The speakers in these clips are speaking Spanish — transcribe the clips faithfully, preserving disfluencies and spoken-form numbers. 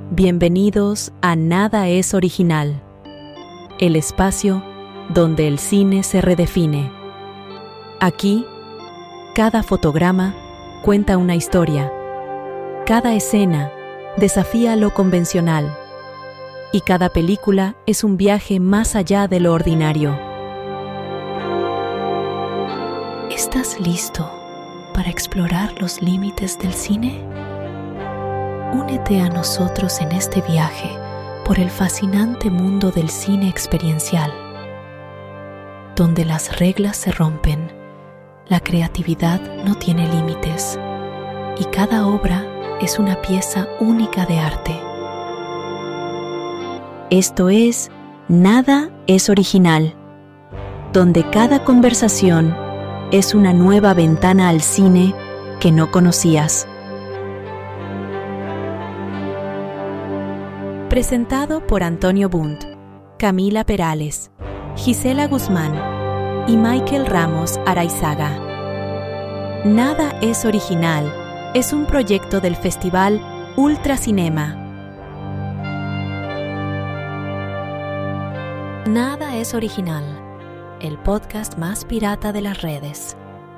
Bienvenidos a Nada es Original, el espacio donde el cine se redefine. Aquí, cada fotograma cuenta una historia, cada escena desafía lo convencional y cada película es un viaje más allá de lo ordinario. ¿Estás listo para explorar los límites del cine? Únete a nosotros en este viaje por el fascinante mundo del cine experiencial, donde las reglas se rompen, la creatividad no tiene límites y cada obra es una pieza única de arte. Esto es Nada es Original, donde cada conversación es una nueva ventana al cine que no conocías. Presentado por Antonio Bundt, Camila Perales, Gisela Guzmán y Michael Ramos Araizaga. Nada es Original es un proyecto del Festival Ultracinema. Nada es Original, el podcast más pirata de las redes.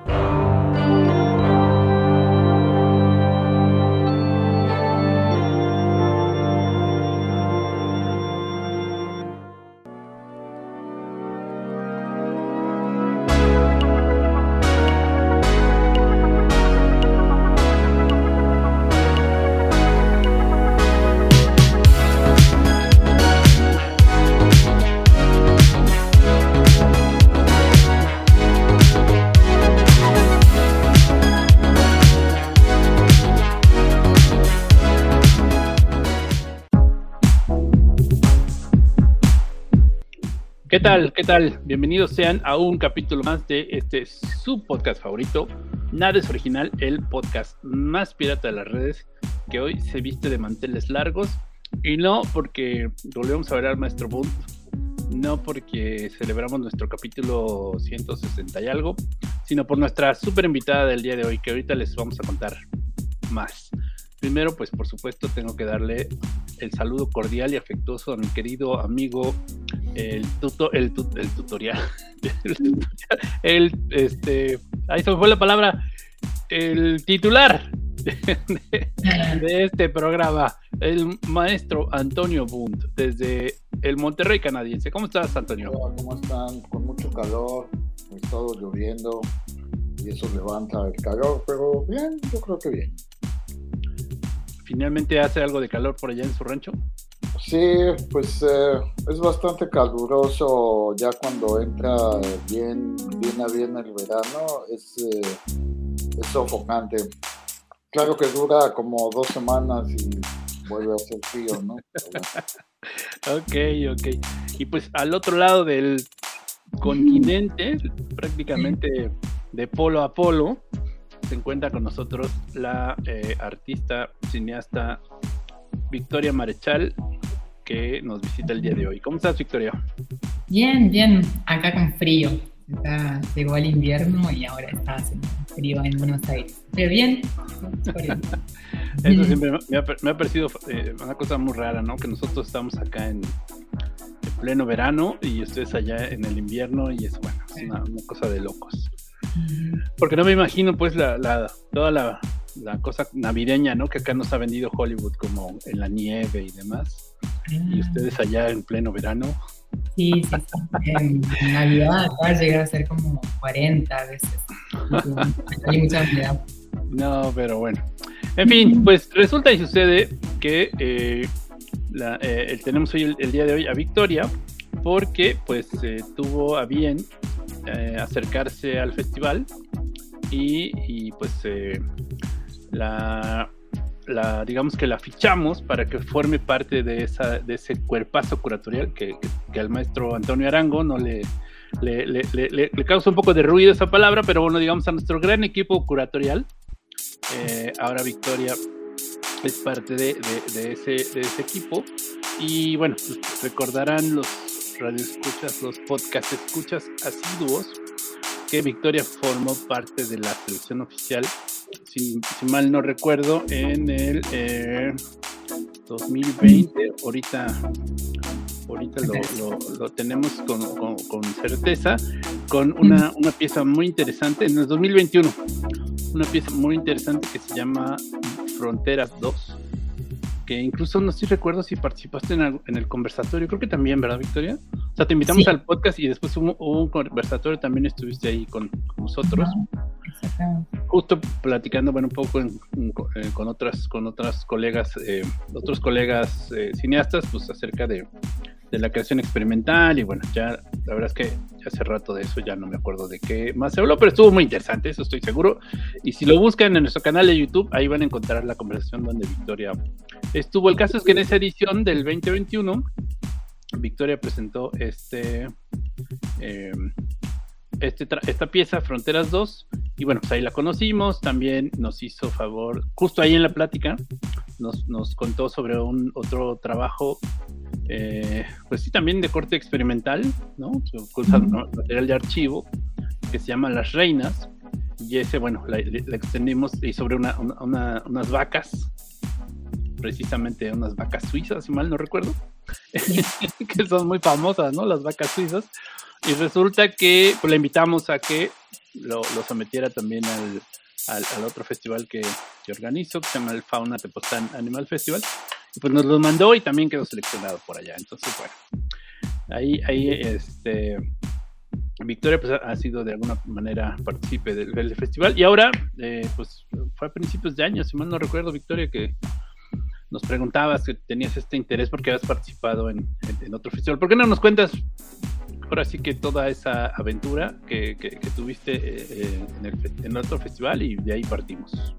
¿Qué tal? ¿Qué tal? Bienvenidos sean a un capítulo más de este su podcast favorito, Nada es Original, el podcast más pirata de las redes, que hoy se viste de manteles largos, y no porque volvemos a ver al maestro Bundt, no porque celebramos nuestro capítulo ciento sesenta y algo, sino por nuestra súper invitada del día de hoy, que ahorita les vamos a contar más. Primero, pues por supuesto tengo que darle el saludo cordial y afectuoso a mi querido amigo, el tuto, el, tu, el tutorial, el tutorial, el, este, ahí se me fue la palabra, el titular de, de, de este programa, el maestro Antonio Bundt, desde el Monterrey canadiense. ¿Cómo estás, Antonio? Hola, ¿cómo están? Con mucho calor, ha estado lloviendo y eso levanta el calor, pero bien, yo creo que bien. ¿Finalmente hace algo de calor por allá en su rancho? Sí, pues eh, es bastante caluroso ya cuando entra bien, bien a bien el verano, es, eh, es sofocante. Claro que dura como dos semanas y vuelve a hacer frío, ¿no? Ok, ok. Y pues al otro lado del continente, prácticamente de polo a polo, se encuentra con nosotros la eh, artista, cineasta Victoria Marechal, que nos visita el día de hoy. ¿Cómo estás, Victoria? Bien, bien, acá con frío. Acá llegó el invierno y ahora está haciendo frío en Buenos Aires. Pero bien. Eso siempre me ha, me ha parecido eh, una cosa muy rara, ¿no? Que nosotros estamos acá en, en pleno verano y ustedes allá en el invierno, y es bueno, es una, una cosa de locos. Porque no me imagino pues la, la toda la, la cosa navideña, ¿no? Que acá nos ha vendido Hollywood, como en la nieve y demás. Y ustedes allá en pleno verano. Sí, sí, sí. En Navidad acá llega a ser como cuarenta veces. Hay mucha humedad. No, pero bueno. En fin, pues resulta y sucede que eh, la, eh, tenemos hoy el, el día de hoy a Victoria, porque pues eh, tuvo a bien eh, acercarse al festival y, y pues eh, la, la digamos que la fichamos para que forme parte de esa de ese cuerpazo curatorial que, que, que al maestro Antonio Arango no le le, le, le le causa un poco de ruido esa palabra, pero bueno, digamos a nuestro gran equipo curatorial. Eh, ahora Victoria es parte de, de, de, ese, de ese equipo, y bueno, pues recordarán los radioescuchas, los podcast escuchas asiduos, que Victoria formó parte de la selección oficial, si, si mal no recuerdo, en el eh, dos mil veinte, ahorita, ahorita lo, lo, lo tenemos con, con, con certeza, con una, una pieza muy interesante, en el dos mil veintiuno, una pieza muy interesante que se llama Fronteras dos, que incluso no sé si recuerdo si participaste en el, en el conversatorio, creo que también, ¿verdad, Victoria? O sea, te invitamos sí. al podcast y después hubo, hubo un conversatorio, también estuviste ahí con, con nosotros. Uh-huh. Justo platicando, bueno, un poco en, en, con otras con otras colegas, eh, otros colegas eh, cineastas, pues acerca de, de la creación experimental y bueno, ya la verdad es que ya hace rato de eso ya no me acuerdo de qué más se habló, pero estuvo muy interesante, eso estoy seguro. Y si lo buscan en nuestro canal de YouTube, ahí van a encontrar la conversación donde Victoria estuvo. El caso es que en esa edición del veinte veintiuno, Victoria presentó este... Eh, Este tra- esta pieza, Fronteras dos, y bueno, pues ahí la conocimos, también nos hizo favor, justo ahí en la plática, nos, nos contó sobre un otro trabajo, eh, pues sí, también de corte experimental, ¿no? Cosas, ¿no? Material de archivo, que se llama Las Reinas, y ese, bueno, la, la extendimos y sobre una, una, una, unas vacas, precisamente unas vacas suizas, si mal no recuerdo, que son muy famosas, ¿no? Las vacas suizas. Y resulta que pues, la invitamos a que lo, lo sometiera también al, al, al otro festival que, que organizo, que se llama el Fauna Tepoztlán Animal Festival. Y pues nos lo mandó y también quedó seleccionado por allá. Entonces, bueno, ahí, ahí este, Victoria pues, ha sido de alguna manera partícipe del, del festival. Y ahora, eh, pues fue a principios de año, si mal no recuerdo, Victoria, que nos preguntabas que tenías este interés porque habías participado en, en, en otro festival. ¿Por qué no nos cuentas ahora sí que toda esa aventura que, que, que tuviste eh, en, el, en otro festival y de ahí partimos?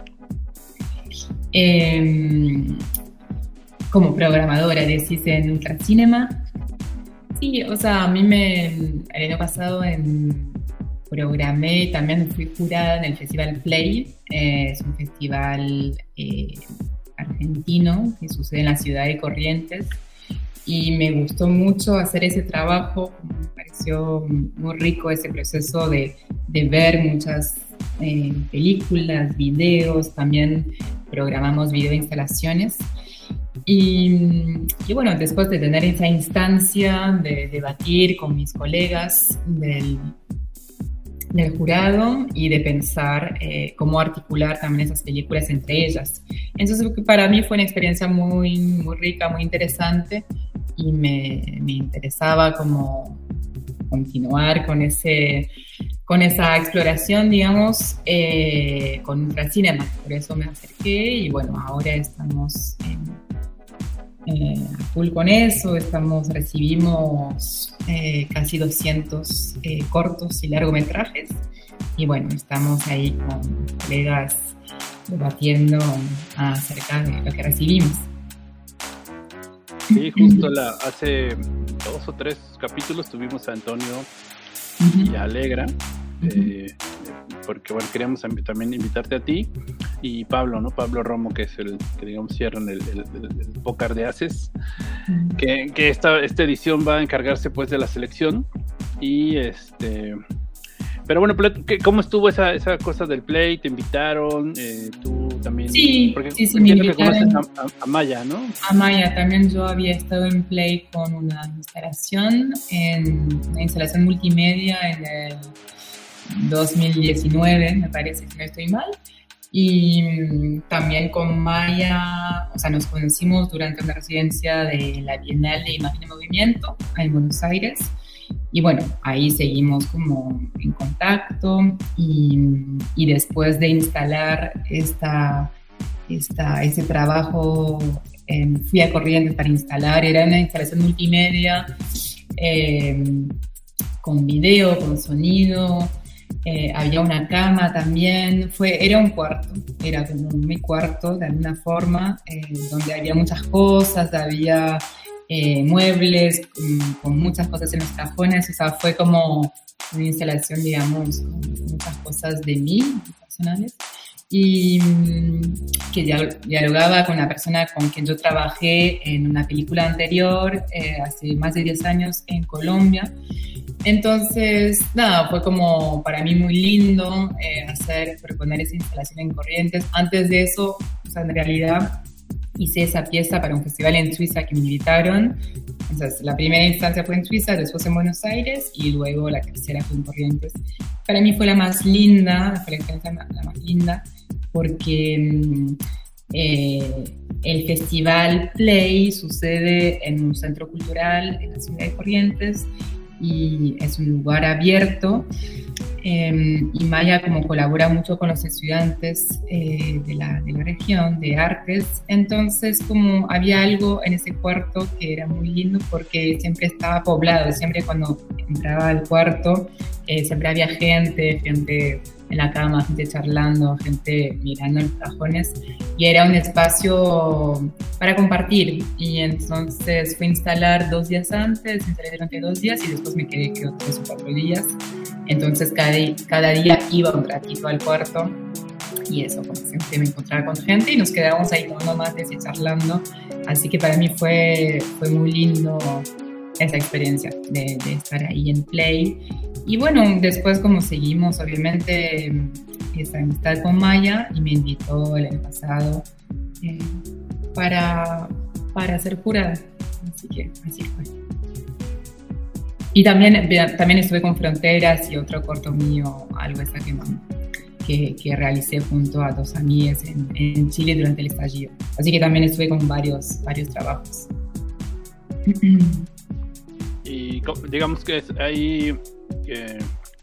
Eh, como programadora, decís, en Ultracinema. Sí, o sea, a mí me, el año pasado en, programé, también fui jurada en el Festival Play, eh, es un festival eh, argentino que sucede en la ciudad de Corrientes. Y me gustó mucho hacer ese trabajo, me pareció muy rico ese proceso de, de ver muchas eh, películas, videos, también programamos videoinstalaciones. Y, y bueno, después de tener esa instancia de debatir con mis colegas del, del jurado y de pensar eh, cómo articular también esas películas entre ellas. Entonces para mí fue una experiencia muy, muy rica, muy interesante. Y me, me interesaba como continuar con, ese, con esa exploración, digamos, eh, con Ultracinema. Por eso me acerqué y bueno, ahora estamos en, eh, a full con eso. Estamos, recibimos eh, casi doscientos eh, cortos y largometrajes. Y bueno, estamos ahí con colegas debatiendo acerca de lo que recibimos. Sí, justo la, hace dos o tres capítulos tuvimos a Antonio uh-huh. y a Alegra, uh-huh. eh, porque bueno, queríamos también invitarte a ti y Pablo, ¿no? Pablo Romo, que es el que digamos cierran el, el, el, el Pócar de Haces, uh-huh. que, que esta, esta edición va a encargarse pues de la selección y este... Pero bueno, ¿cómo estuvo esa, esa cosa del Play? ¿Te invitaron? Eh, ¿Tú también? Sí, porque sí, sí, me invitaron. Que conoces a, a, a Maya, ¿no? A Maya, también yo había estado en Play con una instalación, en una instalación multimedia en el dos mil diecinueve, me parece, si no estoy mal. Y también con Maya, o sea, nos conocimos durante una residencia de la Bienal de Imagen y Movimiento en Buenos Aires. Y bueno, ahí seguimos como en contacto y, y después de instalar esta, esta, ese trabajo, eh, fui a Corrientes para instalar, era una instalación multimedia eh, con video, con sonido, eh, había una cama también, fue, era un cuarto, era como mi cuarto de alguna forma, eh, donde había muchas cosas, había... Eh, muebles, con, con muchas cosas en los cajones, o sea, fue como una instalación, digamos, con muchas cosas de mí, personales, y que dialogaba con la persona con quien yo trabajé en una película anterior, eh, hace más de diez años en Colombia. Entonces, nada, fue como para mí muy lindo eh, hacer, proponer esa instalación en Corrientes. Antes de eso, o sea, en realidad, hice esa pieza para un festival en Suiza que me invitaron. Entonces, la primera instancia fue en Suiza, después en Buenos Aires y luego la tercera fue en Corrientes. Para mí fue la más linda, fue la experiencia la más linda, porque eh, el festival Play sucede en un centro cultural en la ciudad de Corrientes y es un lugar abierto. Eh, y Maya como colabora mucho con los estudiantes eh, de, la, de la región de artes, entonces como había algo en ese cuarto que era muy lindo porque siempre estaba poblado, siempre cuando entraba al cuarto eh, siempre había gente, gente en la cama, gente charlando, gente mirando los cajones y era un espacio para compartir y entonces fui a instalar dos días antes, instalé durante dos días y después me quedé creo tres o cuatro días. Entonces cada, cada día iba un ratito al cuarto y eso, como siempre me encontraba con gente y nos quedábamos ahí tomando mates y charlando. Así que para mí fue, fue muy lindo esa experiencia de, de estar ahí en Play. Y bueno, después como seguimos, obviamente, esa amistad con Maya y me invitó el año pasado eh, para, para ser jurada. Así que así fue. Y también, también estuve con Fronteras y otro corto mío, algo esa que, que, que realicé junto a dos amigas en, en Chile durante el estallido. Así que también estuve con varios, varios trabajos. Y digamos que es ahí, que,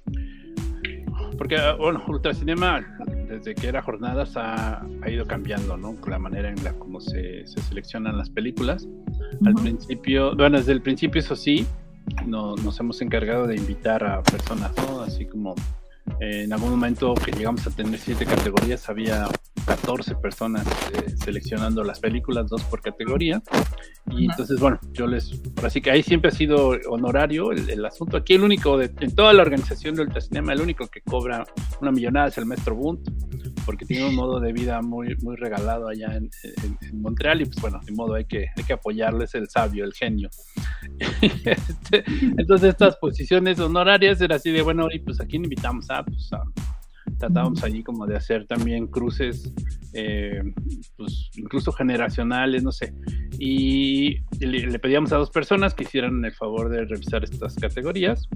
porque bueno, Ultracinema desde que era Jornadas ha, ha ido cambiando, ¿no? La manera en la como se, se seleccionan las películas. Uh-huh. Al principio, bueno, desde el principio eso sí, No, nos hemos encargado de invitar a personas, ¿no? Así como eh, en algún momento que llegamos a tener siete categorías, había catorce personas eh, seleccionando las películas, dos por categoría. Y entonces, bueno, yo les... Así que ahí siempre ha sido honorario el, el asunto. Aquí el único, de, en toda la organización de Ultracinema, el único que cobra una millonada es el maestro Bunt, porque tiene un modo de vida muy, muy regalado allá en, en, en Montreal y pues bueno, de modo hay que, hay que apoyarlo, es el sabio, el genio. este, entonces estas posiciones honorarias era así de, bueno, y pues a quién invitamos, ah, pues a... Tratábamos allí como de hacer también cruces, eh, pues incluso generacionales, no sé. Y le, le pedíamos a dos personas que hicieran el favor de revisar estas categorías.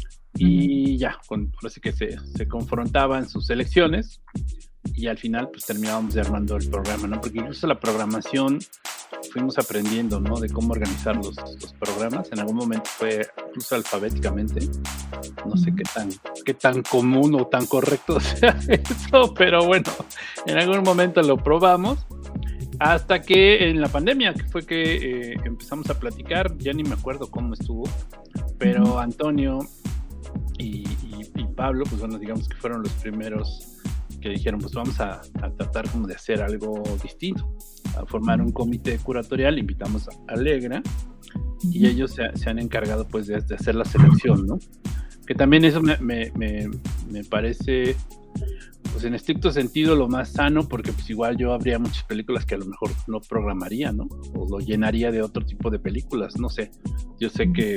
Y ya, con, así que se, se confrontaban sus selecciones. Y al final, pues terminábamos de armando el programa, ¿no? Porque incluso la programación fuimos aprendiendo, ¿no? De cómo organizar los, los programas. En algún momento fue incluso alfabéticamente. No sé qué tan, qué tan común o tan correcto sea eso, pero bueno, en algún momento lo probamos. Hasta que en la pandemia, que fue que eh, empezamos a platicar, ya ni me acuerdo cómo estuvo, pero Antonio y, y, y Pablo, pues bueno, digamos que fueron los primeros que dijeron, pues vamos a, a tratar como de hacer algo distinto, a formar un comité curatorial. Invitamos a Alegra y ellos se, se han encargado pues de, de hacer la selección, ¿no? Que también eso me, me, me, me parece, pues en estricto sentido, lo más sano, porque pues igual yo habría muchas películas que a lo mejor no programaría, ¿no? O lo llenaría de otro tipo de películas, no sé. Yo sé que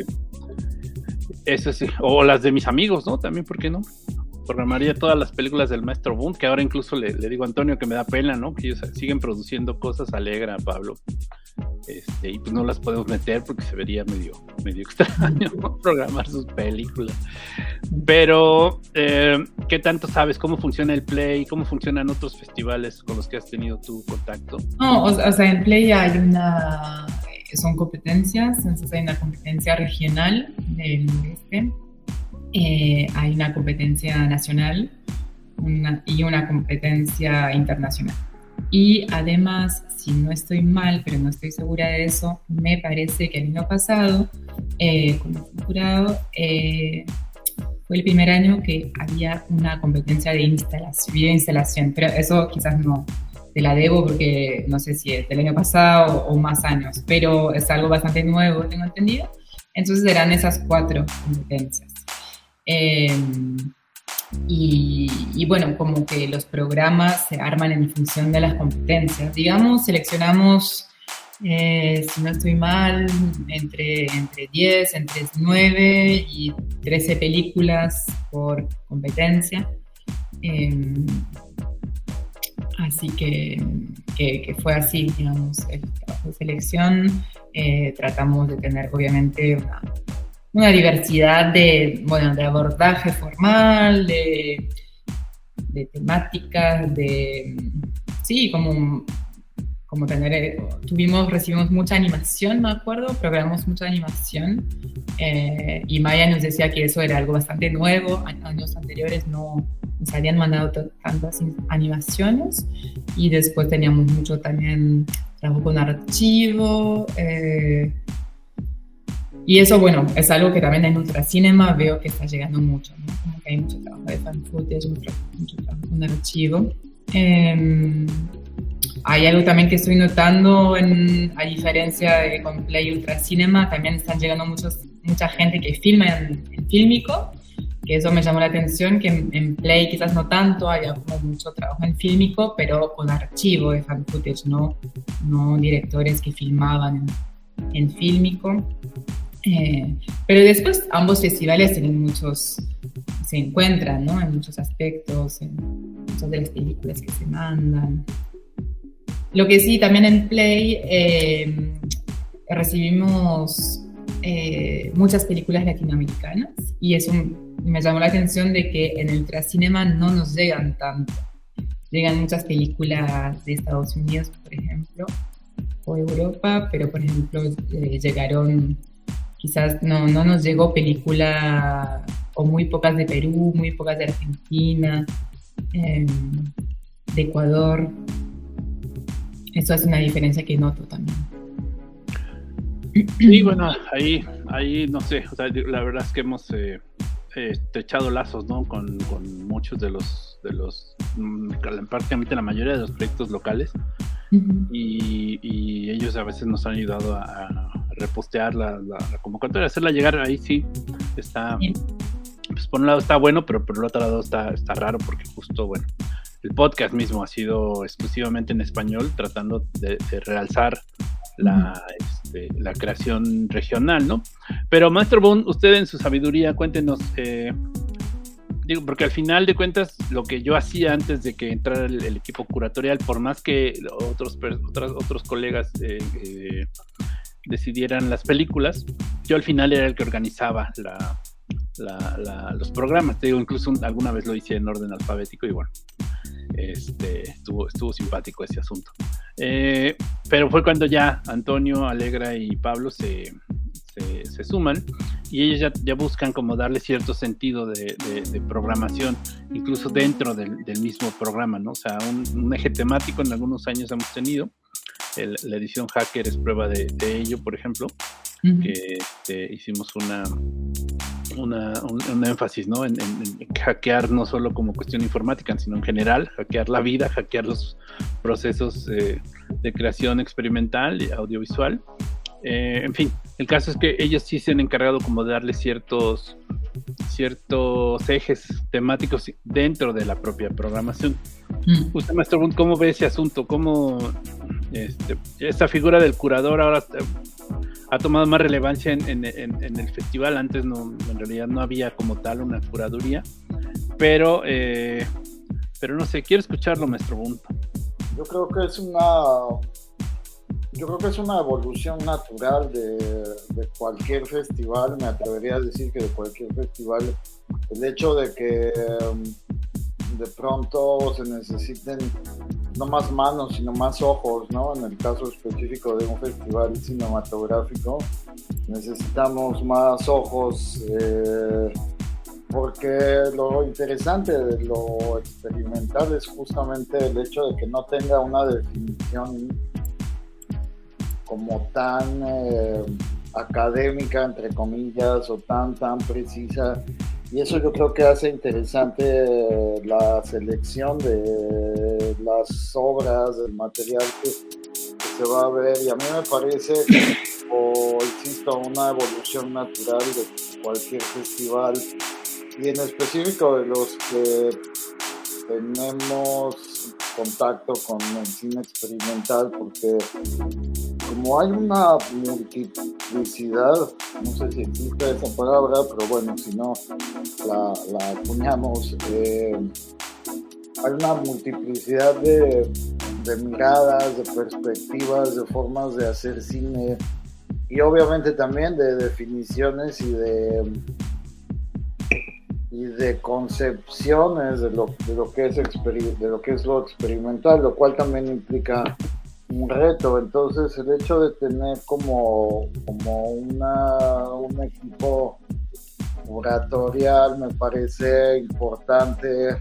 eso sí, o las de mis amigos, ¿no? También, ¿por qué no? Programaría todas las películas del maestro Bunt, que ahora incluso le, le digo a Antonio que me da pena, ¿no? Que ellos siguen produciendo cosas, Alegra, Pablo, este, y pues no las podemos meter porque se vería medio, medio extraño, ¿no? Programar sus películas. Pero, eh, ¿qué tanto sabes cómo funciona el Play? ¿Cómo funcionan otros festivales con los que has tenido tu contacto? No, o, o sea, en Play hay una... son competencias, entonces hay una competencia regional del noreste. Eh, hay una competencia nacional una, y una competencia internacional. Y además, si no estoy mal, pero no estoy segura de eso, me parece que el año pasado, eh, como jurado, eh, fue el primer año que había una competencia de instalación, video instalación, pero eso quizás no te la debo porque no sé si es del año pasado o, o más años, pero es algo bastante nuevo, tengo entendido. Entonces eran esas cuatro competencias. Eh, y, y bueno, como que los programas se arman en función de las competencias. Digamos, seleccionamos, eh, si no estoy mal, entre, entre diez, entre nueve y trece películas por competencia. Eh, Así que, que, que fue así, digamos, el trabajo de selección. Eh, tratamos de tener, obviamente, una, una diversidad de, bueno, de abordaje formal, de, de temáticas, de, sí, como, como tener, tuvimos, recibimos mucha animación, me acuerdo, programamos mucha animación, eh, y Maya nos decía que eso era algo bastante nuevo, años anteriores no nos habían mandado t- tantas animaciones, y después teníamos mucho también trabajo con archivo, eh, y eso, bueno, es algo que también en Ultracinema veo que está llegando mucho, ¿no? Como que hay mucho trabajo de fan footage, mucho, mucho trabajo con archivo. Eh, hay algo también que estoy notando, en, a diferencia de con Play y Ultracinema, también están llegando muchos, mucha gente que filma en, en Fílmico, que eso me llamó la atención, que en, en Play quizás no tanto, haya como mucho trabajo en Fílmico, pero con archivo de fan footage, no, no directores que filmaban en, en Fílmico. Eh, pero después ambos festivales tienen muchos, se encuentran, ¿no? En muchos aspectos, en muchas de las películas que se mandan. Lo que sí, también en Play eh, recibimos eh, muchas películas latinoamericanas, y eso me llamó la atención de que en el Ultracinema no nos llegan tanto. Llegan muchas películas de Estados Unidos, por ejemplo, o Europa, pero por ejemplo eh, llegaron, quizás no, no nos llegó película, o muy pocas de Perú, muy pocas de Argentina, eh, de Ecuador. Eso es una diferencia que noto también. Sí, bueno, ahí, ahí no sé, o sea, la verdad es que hemos eh, eh, echado lazos, ¿no? Con, con muchos de los, de los, prácticamente la mayoría de los proyectos locales, uh-huh. y, y ellos a veces nos han ayudado a, a repostear la, la, la convocatoria, hacerla llegar. Ahí sí está, sí. Pues por un lado está bueno, pero por el otro lado está, está raro, porque justo, bueno, el podcast mismo ha sido exclusivamente en español, tratando de, de realzar la, este, la creación regional, ¿no? Pero Maestro Boone, usted en su sabiduría, cuéntenos, eh, digo, porque al final de cuentas, lo que yo hacía antes de que entrara el, el equipo curatorial, por más que otros, otros, otros colegas eh, eh, decidieran las películas, yo al final era el que organizaba la, la, la, los programas. Te digo, incluso un, alguna vez lo hice en orden alfabético, y bueno, este, estuvo, estuvo simpático ese asunto. Eh, pero fue cuando ya Antonio, Alegra y Pablo se, se, se suman, y ellos ya, ya buscan como darle cierto sentido de, de, de programación, incluso dentro del, del mismo programa, ¿no? O sea, un, un eje temático en algunos años hemos tenido. El, la edición Hacker es prueba de, de ello, por ejemplo, uh-huh. que este, hicimos una, una un, un énfasis, ¿no? En, en, en hackear no solo como cuestión informática, sino en general, hackear la vida, hackear los procesos eh, de creación experimental y audiovisual. Eh, en fin, el caso es que ellos sí se han encargado como de darle ciertos ciertos ejes temáticos dentro de la propia programación. Mm. Usted, Maestro Boone, ¿cómo ve ese asunto? ¿Cómo este, esta figura del curador ahora ha tomado más relevancia en, en, en, en el festival? Antes no, en realidad no había como tal una curaduría, pero eh, pero no sé, quiero escucharlo, Maestro Boone. Yo creo que es una Yo creo que es una evolución natural de, de cualquier festival. Me atrevería a decir que de cualquier festival, el hecho de que um, de pronto se necesiten no más manos, sino más ojos, ¿no? En el caso específico de un festival cinematográfico, necesitamos más ojos, eh, porque lo interesante de lo experimental es justamente el hecho de que no tenga una definición como tan eh, académica, entre comillas, o tan, tan precisa, y eso yo creo que hace interesante eh, la selección de las obras, del material que, que se va a ver, y a mí me parece, o insisto, una evolución natural de cualquier festival, y en específico de los que tenemos contacto con el cine experimental, porque como hay una multiplicidad, no sé si existe esa palabra, pero bueno, si no la, la acuñamos, eh, hay una multiplicidad de, de miradas, de perspectivas, de formas de hacer cine y obviamente también de definiciones y de y de concepciones de lo, de lo que es exper- de lo que es lo experimental, lo cual también implica un reto. Entonces el hecho de tener como, como una, un equipo curatorial me parece importante,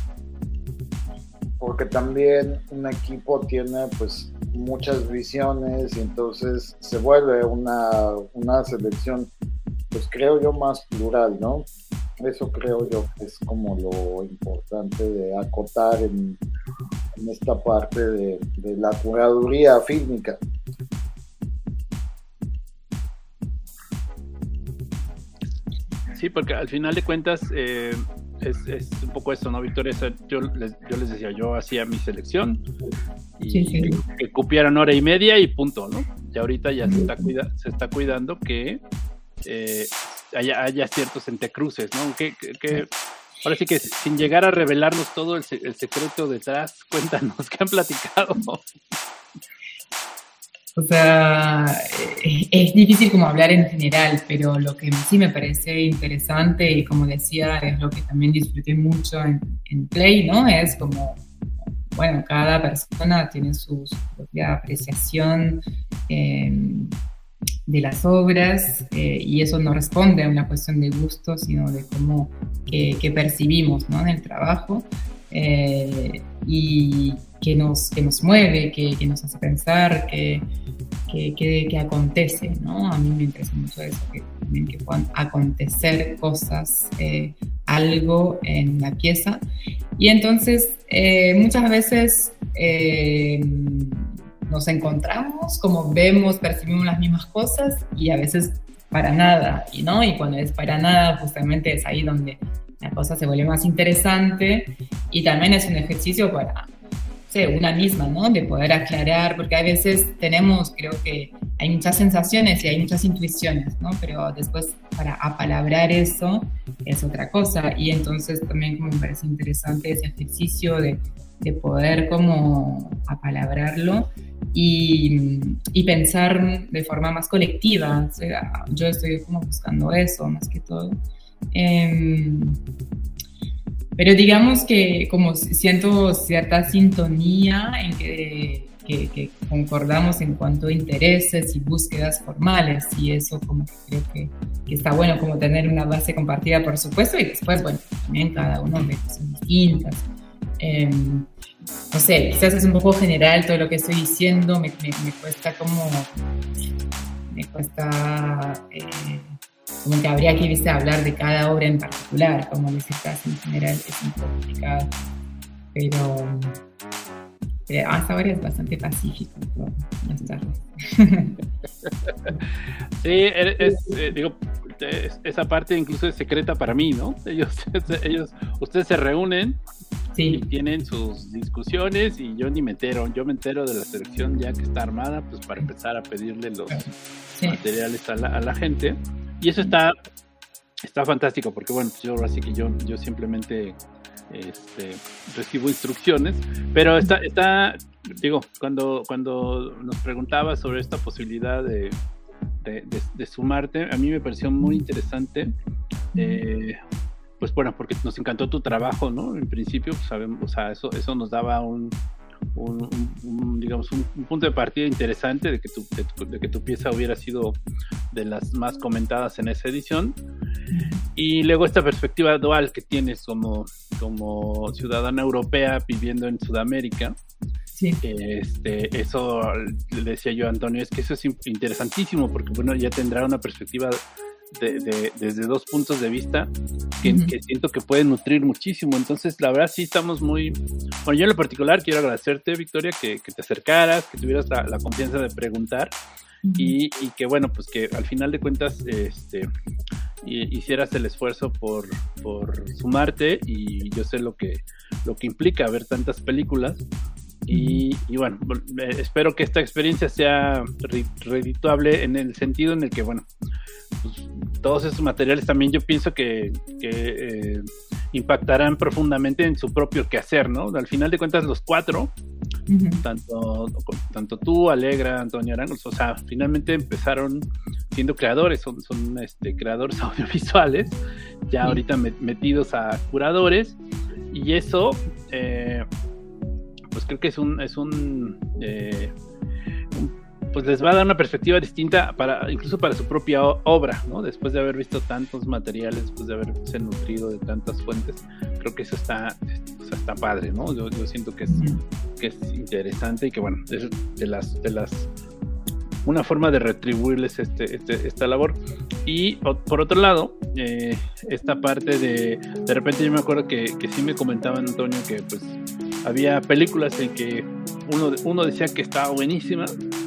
porque también un equipo tiene pues muchas visiones y entonces se vuelve una, una selección, pues creo yo, más plural, ¿no? Eso creo yo que es como lo importante de acotar en, en esta parte de, de la curaduría fílmica. Sí, porque al final de cuentas eh, es, es un poco eso, ¿no, Victoria? O sea, yo, les, yo les decía, yo hacía mi selección y sí, sí. Que, que cupieran hora y media y punto, ¿no? Y ahorita ya se está, cuida, se está cuidando que eh, haya, haya ciertos entrecruces, ¿no? Que, que, que ahora sí que sin llegar a revelarnos todo el, el secreto detrás, cuéntanos qué han platicado. O sea, es difícil como hablar en general, pero lo que sí me parece interesante y como decía, es lo que también disfruté mucho en, en Play, ¿no? Es como, bueno, cada persona tiene su, su propia apreciación eh, de las obras eh, y eso no responde a una cuestión de gusto, sino de cómo que, que percibimos, ¿no? En el trabajo eh, y que nos, que nos mueve, que, que nos hace pensar, que, que, que, que acontece, ¿no? A mí me interesa mucho eso, que también que puedan acontecer cosas, eh, algo en la pieza. Y entonces eh, muchas veces eh, nos encontramos, como vemos, percibimos las mismas cosas y a veces para nada, y ¿no? Y cuando es para nada, justamente es ahí donde la cosa se vuelve más interesante y también es un ejercicio para sí, una misma, ¿no? De poder aclarar, porque a veces tenemos, creo que hay muchas sensaciones y hay muchas intuiciones, ¿no? Pero después para apalabrar eso es otra cosa y entonces también como me parece interesante ese ejercicio de, de poder como apalabrarlo y, y pensar de forma más colectiva. O sea, yo estoy como buscando eso más que todo. Eh, Pero digamos que como siento cierta sintonía en que, que, que concordamos en cuanto a intereses y búsquedas formales y eso como que creo que, que está bueno como tener una base compartida por supuesto y después bueno también cada uno ve cosas distintas. Eh, no sé, quizás es un poco general todo lo que estoy diciendo, me, me, me cuesta como me cuesta eh, como que habría que ¿viste? Hablar de cada obra en particular, como en ese caso en general es un poco complicado, pero, pero hasta ahora es bastante pacífico todo, buenas tardes. Sí, es, es, eh, digo, es, esa parte incluso es secreta para mí, ¿no? Ellos, ellos, ustedes se reúnen sí. Y tienen sus discusiones y yo ni me entero, yo me entero de la selección ya que está armada, pues para empezar a pedirle los sí. materiales a la, a la gente. Y eso está, está fantástico, porque bueno, yo así que yo, yo simplemente este, recibo instrucciones, pero está, está, digo, cuando, cuando nos preguntabas sobre esta posibilidad de, de, de, de sumarte, a mí me pareció muy interesante, eh, pues bueno, porque nos encantó tu trabajo, ¿no? En principio, pues, sabemos, o sea, eso, eso nos daba un Un, un, un, digamos un, un punto de partida interesante de que, tu, de, tu, de que tu pieza hubiera sido de las más comentadas en esa edición y luego esta perspectiva dual que tienes como, como ciudadana europea viviendo en Sudamérica. Sí. Este, eso le decía yo a Antonio, es que eso es interesantísimo porque bueno, ya tendrá una perspectiva De, de, desde dos puntos de vista que, uh-huh. que siento que pueden nutrir muchísimo. Entonces la verdad sí estamos muy, bueno, yo en lo particular quiero agradecerte, Victoria, que, que te acercaras, que tuvieras la, la confianza de preguntar uh-huh. y, y que bueno, pues que al final de cuentas este, hicieras el esfuerzo por, por sumarte y yo sé lo que, lo que implica ver tantas películas. Y, y bueno, espero que esta experiencia sea redituable en el sentido en el que, bueno, pues, todos esos materiales también yo pienso que, que eh, impactarán profundamente en su propio quehacer, ¿no? Al final de cuentas, los cuatro, uh-huh. tanto, tanto tú, Alegra, Antonio Arangos, o sea, finalmente empezaron siendo creadores, son, son este, creadores audiovisuales, ya uh-huh. ahorita metidos a curadores, y eso, eh, pues creo que es un, es un, eh, un pues les va a dar una perspectiva distinta para incluso para su propia obra, ¿no? Después de haber visto tantos materiales, después de haberse nutrido de tantas fuentes, creo que eso está, o sea, está padre, ¿no? Yo, yo siento que es, que es interesante y que, bueno, es de las, de las una forma de retribuirles este, este, esta labor. Y por otro lado, eh, esta parte de de repente yo me acuerdo que, que sí me comentaban, Antonio, que pues había películas en que uno, uno decía que estaba buenísima,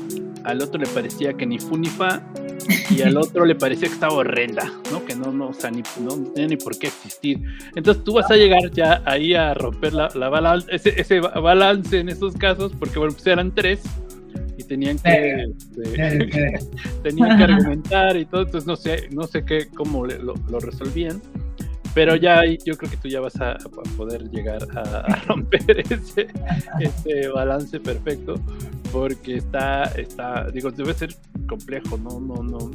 al otro le parecía que ni fu ni fa, y al otro le parecía que estaba horrenda, ¿no? Que no, no, o sea, ni, no tenía ni por qué existir. Entonces tú vas a llegar ya ahí a romper la, la balance, ese, ese balance en esos casos, porque bueno, pues eran tres y tenían que este, tenían que argumentar y todo, entonces no sé, no sé qué, cómo lo, lo resolvían. Pero ya yo creo que tú ya vas a, a poder llegar a, a romper ese, ese balance perfecto, porque está, está, digo, debe ser complejo, no, no, no,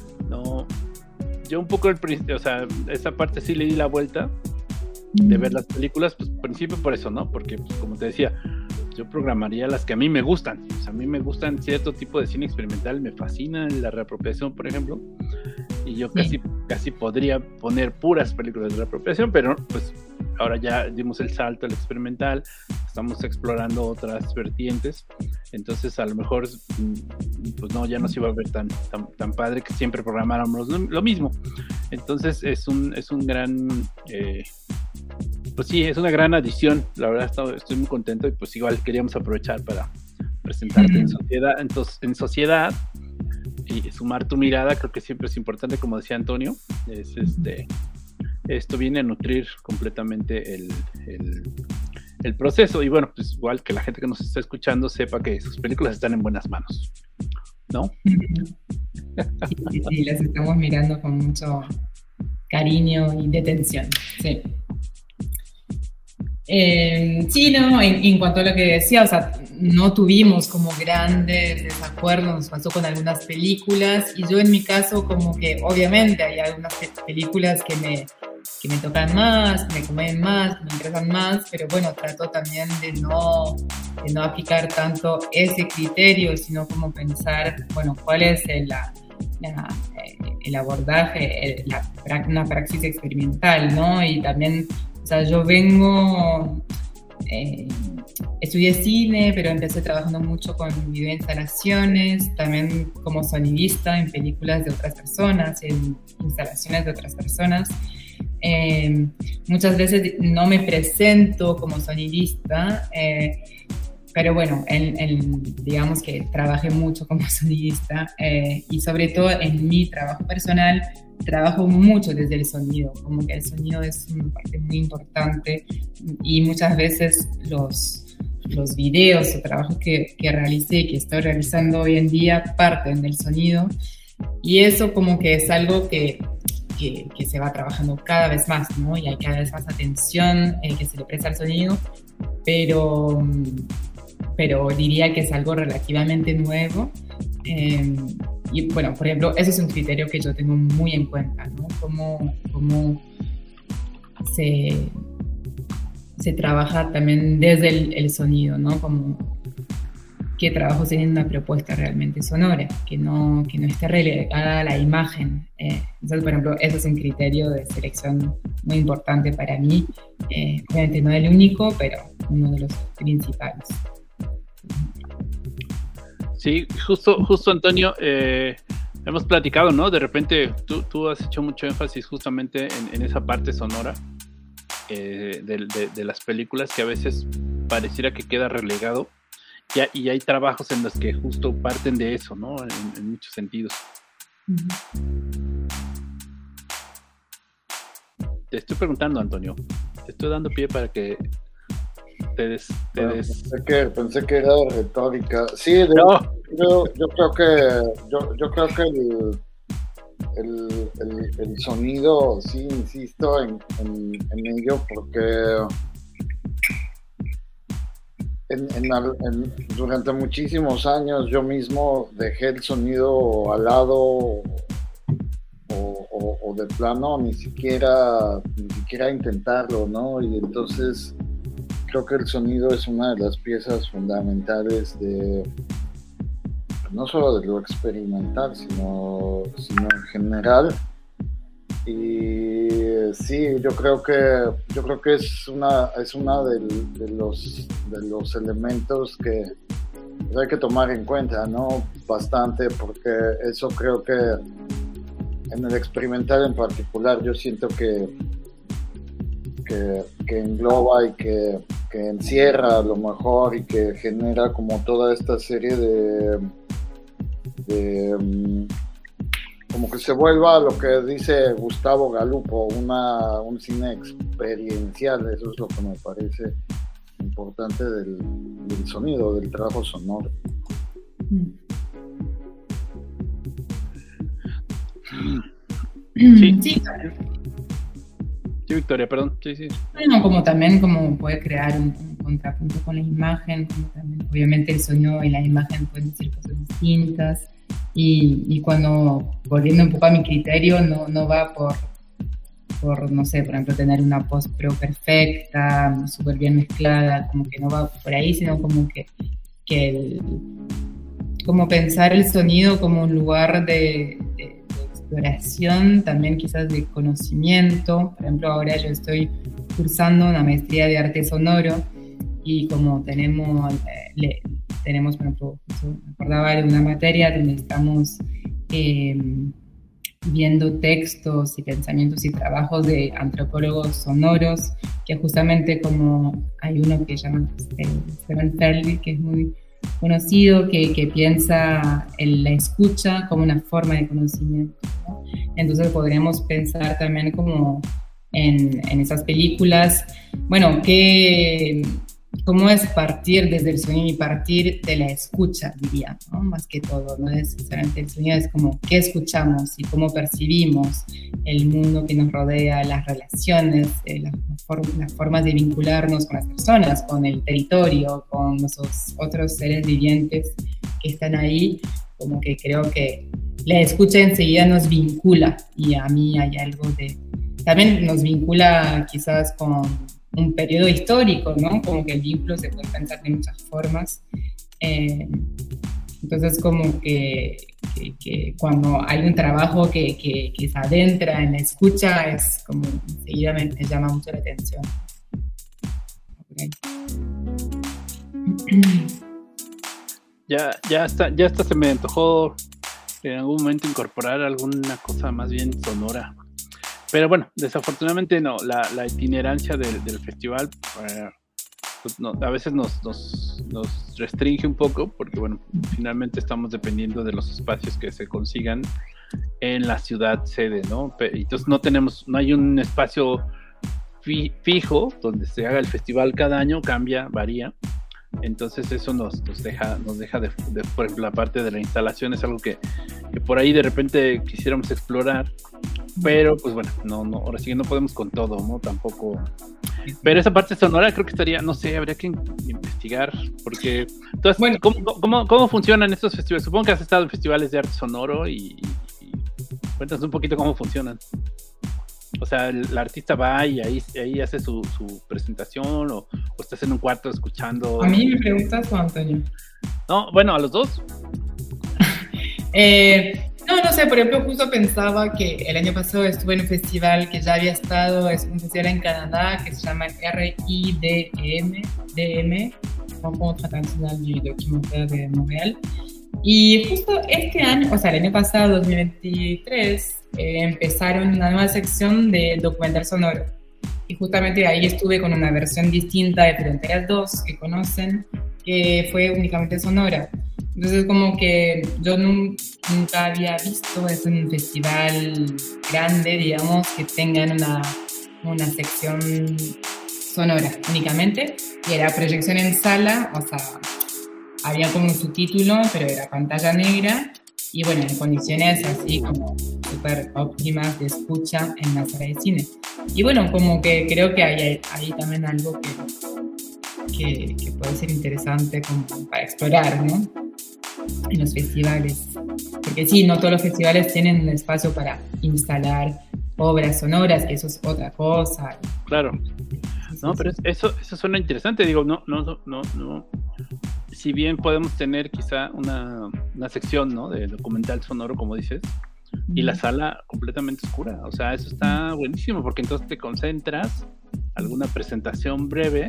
no. Yo un poco el principio, o sea, esa parte sí le di la vuelta de ver las películas, pues principio por eso, ¿no? Porque, pues, como te decía, yo programaría las que a mí me gustan. O sea, a mí me gustan cierto tipo de cine experimental, me fascina la reapropiación, por ejemplo, y yo casi, sí. casi podría poner puras películas de reapropiación, pero pues ahora ya dimos el salto al experimental, estamos explorando otras vertientes, entonces a lo mejor pues no, ya no se iba a ver tan, tan, tan padre que siempre programáramos lo, lo mismo. Entonces es un, es un gran... Eh, pues sí, es una gran adición, la verdad estoy, estoy muy contento y pues igual queríamos aprovechar para presentarte mm-hmm. en sociedad, entonces, en sociedad y sumar tu mirada, creo que siempre es importante, como decía Antonio, es este, esto viene a nutrir completamente el, el, el proceso, y bueno, pues igual que la gente que nos está escuchando sepa que sus películas están en buenas manos, ¿no? Sí, sí, sí, las estamos mirando con mucho cariño y detención, sí. Eh, sí, no, en, en cuanto a lo que decía, o sea, no tuvimos como grandes desacuerdos, nos pasó con algunas películas, y yo en mi caso como que obviamente hay algunas pe- películas que me, que me tocan más, me conmueven más, me interesan más, pero bueno, trato también de no, de no aplicar tanto ese criterio, sino como pensar, bueno, cuál es el, la, la, el abordaje, el, la, una praxis experimental, ¿no? Y también, o sea, yo vengo, eh, estudié cine, pero empecé trabajando mucho con video instalaciones, también como sonidista en películas de otras personas, en instalaciones de otras personas. Eh, muchas veces no me presento como sonidista, eh, pero bueno, en, en, digamos que trabajé mucho como sonidista eh, y sobre todo en mi trabajo personal trabajo mucho desde el sonido, como que el sonido es una parte muy importante y muchas veces los, los videos o trabajos que, que realicé y que estoy realizando hoy en día parten del sonido, y eso como que es algo que, que, que se va trabajando cada vez más, ¿no? Y hay cada vez más atención eh, que se le presta al sonido, pero, pero diría que es algo relativamente nuevo. Eh, y bueno, por ejemplo, eso es un criterio que yo tengo muy en cuenta, ¿no? Cómo, cómo se, se trabaja también desde el, el sonido, ¿no? Como qué trabajos tienen una propuesta realmente sonora, que no, que no esté relegada a la imagen. Eh, entonces, por ejemplo, eso es un criterio de selección muy importante para mí. Eh, obviamente no el único, pero uno de los principales. Sí, justo, justo Antonio, eh, hemos platicado, ¿no? De repente tú, tú has hecho mucho énfasis justamente en, en esa parte sonora eh, de, de, de las películas, que a veces pareciera que queda relegado, y, y hay trabajos en los que justo parten de eso, ¿no? En, en muchos sentidos. Uh-huh. Te estoy preguntando, Antonio, te estoy dando pie para que Te des, te bueno, des... pensé, que, pensé que era retórica. Sí, de, no. yo, yo creo que yo, yo creo que el, el, el, el sonido, sí, insisto en, en, en ello, porque en, en, en, durante muchísimos años yo mismo dejé el sonido al lado o, o, o de plano ni siquiera, ni siquiera intentarlo, ¿no? Y entonces creo que el sonido es una de las piezas fundamentales de no solo de lo experimental, sino, sino en general. Y sí, yo creo que yo creo que es una es una del, de los de los elementos que hay que tomar en cuenta, ¿no? Bastante, porque eso creo que en el experimental en particular yo siento que que, que engloba y que, que encierra a lo mejor y que genera como toda esta serie de de como que se vuelva lo que dice Gustavo Galupo, una, un cine experiencial. Eso es lo que me parece importante del, del sonido, del trabajo sonoro. Sí, sí. Sí, Victoria, perdón. Sí, sí. Bueno, como también como puede crear un, un contrapunto con la imagen, como también, obviamente el sonido y la imagen pueden decir cosas distintas. Y, y cuando, volviendo un poco a mi criterio, no, no va por, por, no sé, por ejemplo, tener una post-pro perfecta, súper bien mezclada, como que no va por ahí, sino como que, que el, como pensar el sonido como un lugar de, de, de exploración, también quizás de conocimiento. Por ejemplo, ahora yo estoy cursando una maestría de arte sonoro y como tenemos... Eh, le, Tenemos, por ejemplo, me acordaba de una materia donde estamos eh, viendo textos y pensamientos y trabajos de antropólogos sonoros, que justamente como hay uno que se llama Stephen Feld, que es muy conocido, que, que piensa en la escucha como una forma de conocimiento, ¿no? Entonces podríamos pensar también como en, en esas películas, bueno, que... cómo es partir desde el sonido y partir de la escucha, diría, ¿no? Más que todo, no es solamente el sonido, es como qué escuchamos y cómo percibimos el mundo que nos rodea, las relaciones, eh, las, form- las formas de vincularnos con las personas, con el territorio, con esos otros seres vivientes que están ahí, como que creo que la escucha enseguida nos vincula, y a mí hay algo de... También nos vincula quizás con un periodo histórico, ¿no? Como que el vínculo se puede pensar de muchas formas. Eh, entonces, como que, que, que cuando hay un trabajo que, que, que se adentra en la escucha, es como enseguida me, me llama mucho la atención. Okay. Ya, ya hasta, ya hasta se me antojó en algún momento incorporar alguna cosa más bien sonora. Pero bueno, desafortunadamente no, la, la itinerancia del, del festival eh, pues no, a veces nos, nos, nos restringe un poco, porque bueno, finalmente estamos dependiendo de los espacios que se consigan en la ciudad sede, ¿no? Entonces no tenemos, no hay un espacio fi, fijo donde se haga el festival cada año, cambia, varía. Entonces eso nos, nos deja, nos deja de, de, por ejemplo, la parte de la instalación es algo que, que por ahí de repente quisiéramos explorar, pero pues bueno, no, no, ahora sí que no podemos con todo, ¿no? Tampoco. Pero esa parte sonora creo que estaría, no sé, habría que investigar, porque entonces, bueno, ¿cómo, cómo, cómo funcionan estos festivales? Supongo que has estado en festivales de arte sonoro y, y cuéntanos un poquito cómo funcionan. O sea, el, el artista va y ahí, ahí hace su, su presentación, o, o estás en un cuarto escuchando. ¿A mí me preguntas o Antonio? No, bueno, a los dos. eh, no, no sé, por ejemplo, justo pensaba que el año pasado estuve en un festival que ya había estado, es un festival en Canadá que se llama R I D M, D M, Rencontre Internationale du Documentaire de Montréal. Y justo este año, o sea, el año pasado, dos mil veintitrés, eh, empezaron una nueva sección de documental sonoro. Y justamente ahí estuve con una versión distinta de Fronteras dos, que conocen, que fue únicamente sonora. Entonces, como que yo nunca, nunca había visto, es un festival grande, digamos, que tengan una, una sección sonora únicamente. Y era proyección en sala, o sea, había como un subtítulo, pero era pantalla negra, y bueno, en condiciones así como súper óptimas de escucha en la sala de cine. Y bueno, como que creo que hay ahí también algo que, que, que puede ser interesante como para explorar, ¿no? En los festivales. Porque sí, no todos los festivales tienen un espacio para instalar obras sonoras, que eso es otra cosa. Claro. No, pero eso, eso suena interesante. Digo, no, no, no, no. Si bien podemos tener quizá una, una sección, ¿no? De documental sonoro, como dices, y la sala completamente oscura. O sea, eso está buenísimo, porque entonces te concentras, alguna presentación breve,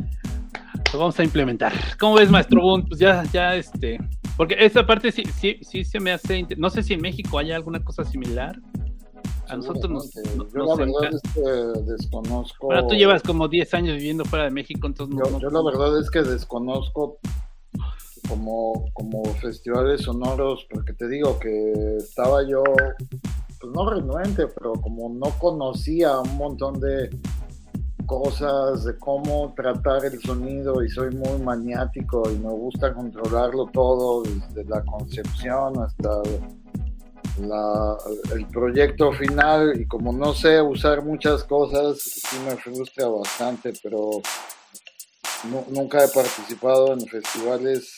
lo vamos a implementar. ¿Cómo ves, maestro Boone? Pues ya, ya, este... Porque esta parte sí, sí, sí se me hace... No sé si en México hay alguna cosa similar. A nosotros nos... nos yo nos la verdad encanta. es que desconozco... Ahora tú llevas como diez años viviendo fuera de México, entonces... No, Yo, no, yo la verdad es que desconozco como, como festivales sonoros, porque te digo que estaba yo, pues no renuente, pero como no conocía un montón de cosas de cómo tratar el sonido, y soy muy maniático y me gusta controlarlo todo, desde la concepción hasta la, el proyecto final, y como no sé usar muchas cosas, sí me frustra bastante, pero no, nunca he participado en festivales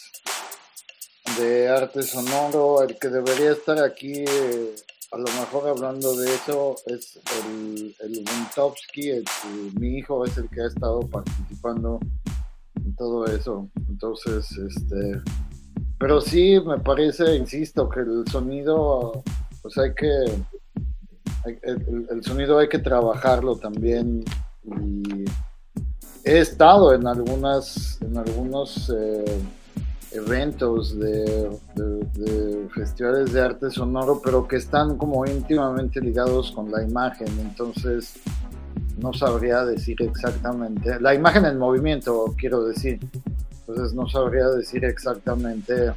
de arte sonoro. El que debería estar aquí, eh, a lo mejor hablando de eso, es el, el Buntowski, el, el, mi hijo es el que ha estado participando en todo eso. Entonces, este, pero sí me parece, insisto, que el sonido, pues hay que, hay, el, el sonido hay que trabajarlo también, y he estado en algunas, en algunos eh, eventos de, de, de festivales de arte sonoro, pero que están como íntimamente ligados con la imagen, entonces no sabría decir exactamente, la imagen en movimiento, quiero decir, entonces no sabría decir exactamente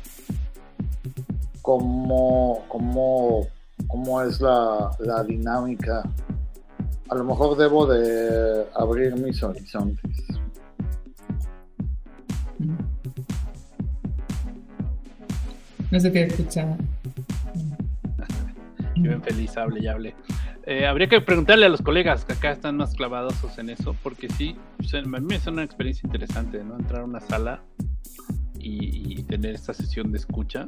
cómo, cómo, cómo es la, la dinámica. A lo mejor debo de abrir mis horizontes. No se te escucha. Bien feliz, hable y hable. Eh, habría que preguntarle a los colegas que acá están más clavadosos en eso, porque sí, pues, a mí me es una experiencia interesante, ¿no? Entrar a una sala y, y tener esta sesión de escucha.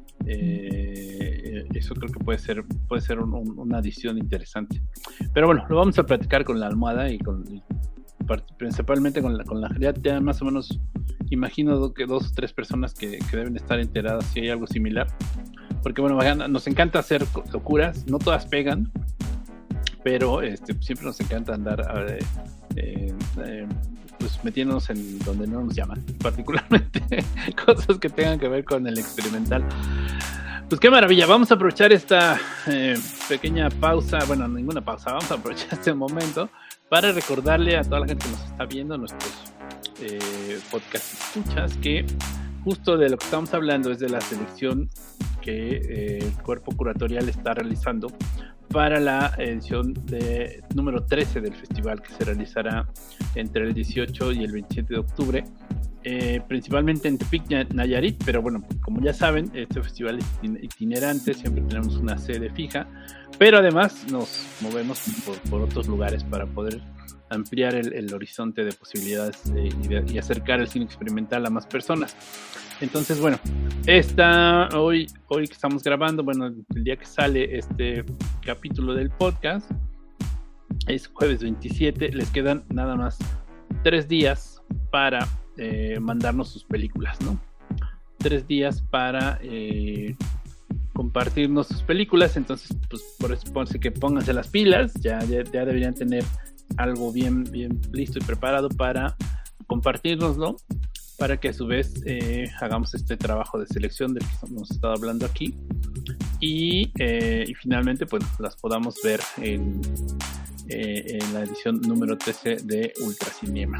Eh, eso creo que puede ser puede ser un, un, una adición interesante. Pero bueno, lo vamos a platicar con la almohada y con y principalmente con la con la ya, ya más o menos imagino que dos o tres personas que, que deben estar enteradas si hay algo similar, porque bueno, nos encanta hacer locuras, no todas pegan, pero este, siempre nos encanta andar eh, eh, eh, pues metiéndonos en donde no nos llaman, particularmente cosas que tengan que ver con el experimental. Pues qué maravilla, vamos a aprovechar esta eh, pequeña pausa, bueno, ninguna pausa, vamos a aprovechar este momento para recordarle a toda la gente que nos está viendo, nuestros eh, podcast escuchas, que justo de lo que estamos hablando es de la selección que eh, el cuerpo curatorial está realizando para la edición de número trece del festival, que se realizará entre el dieciocho y el veintisiete de octubre, eh, principalmente en Tepic, Nayarit, pero bueno, como ya saben, este festival es itinerante, siempre tenemos una sede fija, pero además nos movemos por, por otros lugares para poder ampliar el, el horizonte de posibilidades de, y, de, y acercar el cine experimental a más personas. Entonces, bueno, esta, hoy, hoy que estamos grabando, bueno, el día que sale este capítulo del podcast es jueves veintisiete, les quedan nada más tres días para eh, mandarnos sus películas, ¿no? Tres días para eh, compartirnos sus películas, entonces, pues, por eso pónganse que pónganse las pilas, ya, ya, ya deberían tener algo bien, bien listo y preparado para compartirnoslo, para que a su vez eh, hagamos este trabajo de selección del que hemos estado hablando aquí y, eh, y finalmente pues las podamos ver en, eh, en la edición número trece de Ultracinema.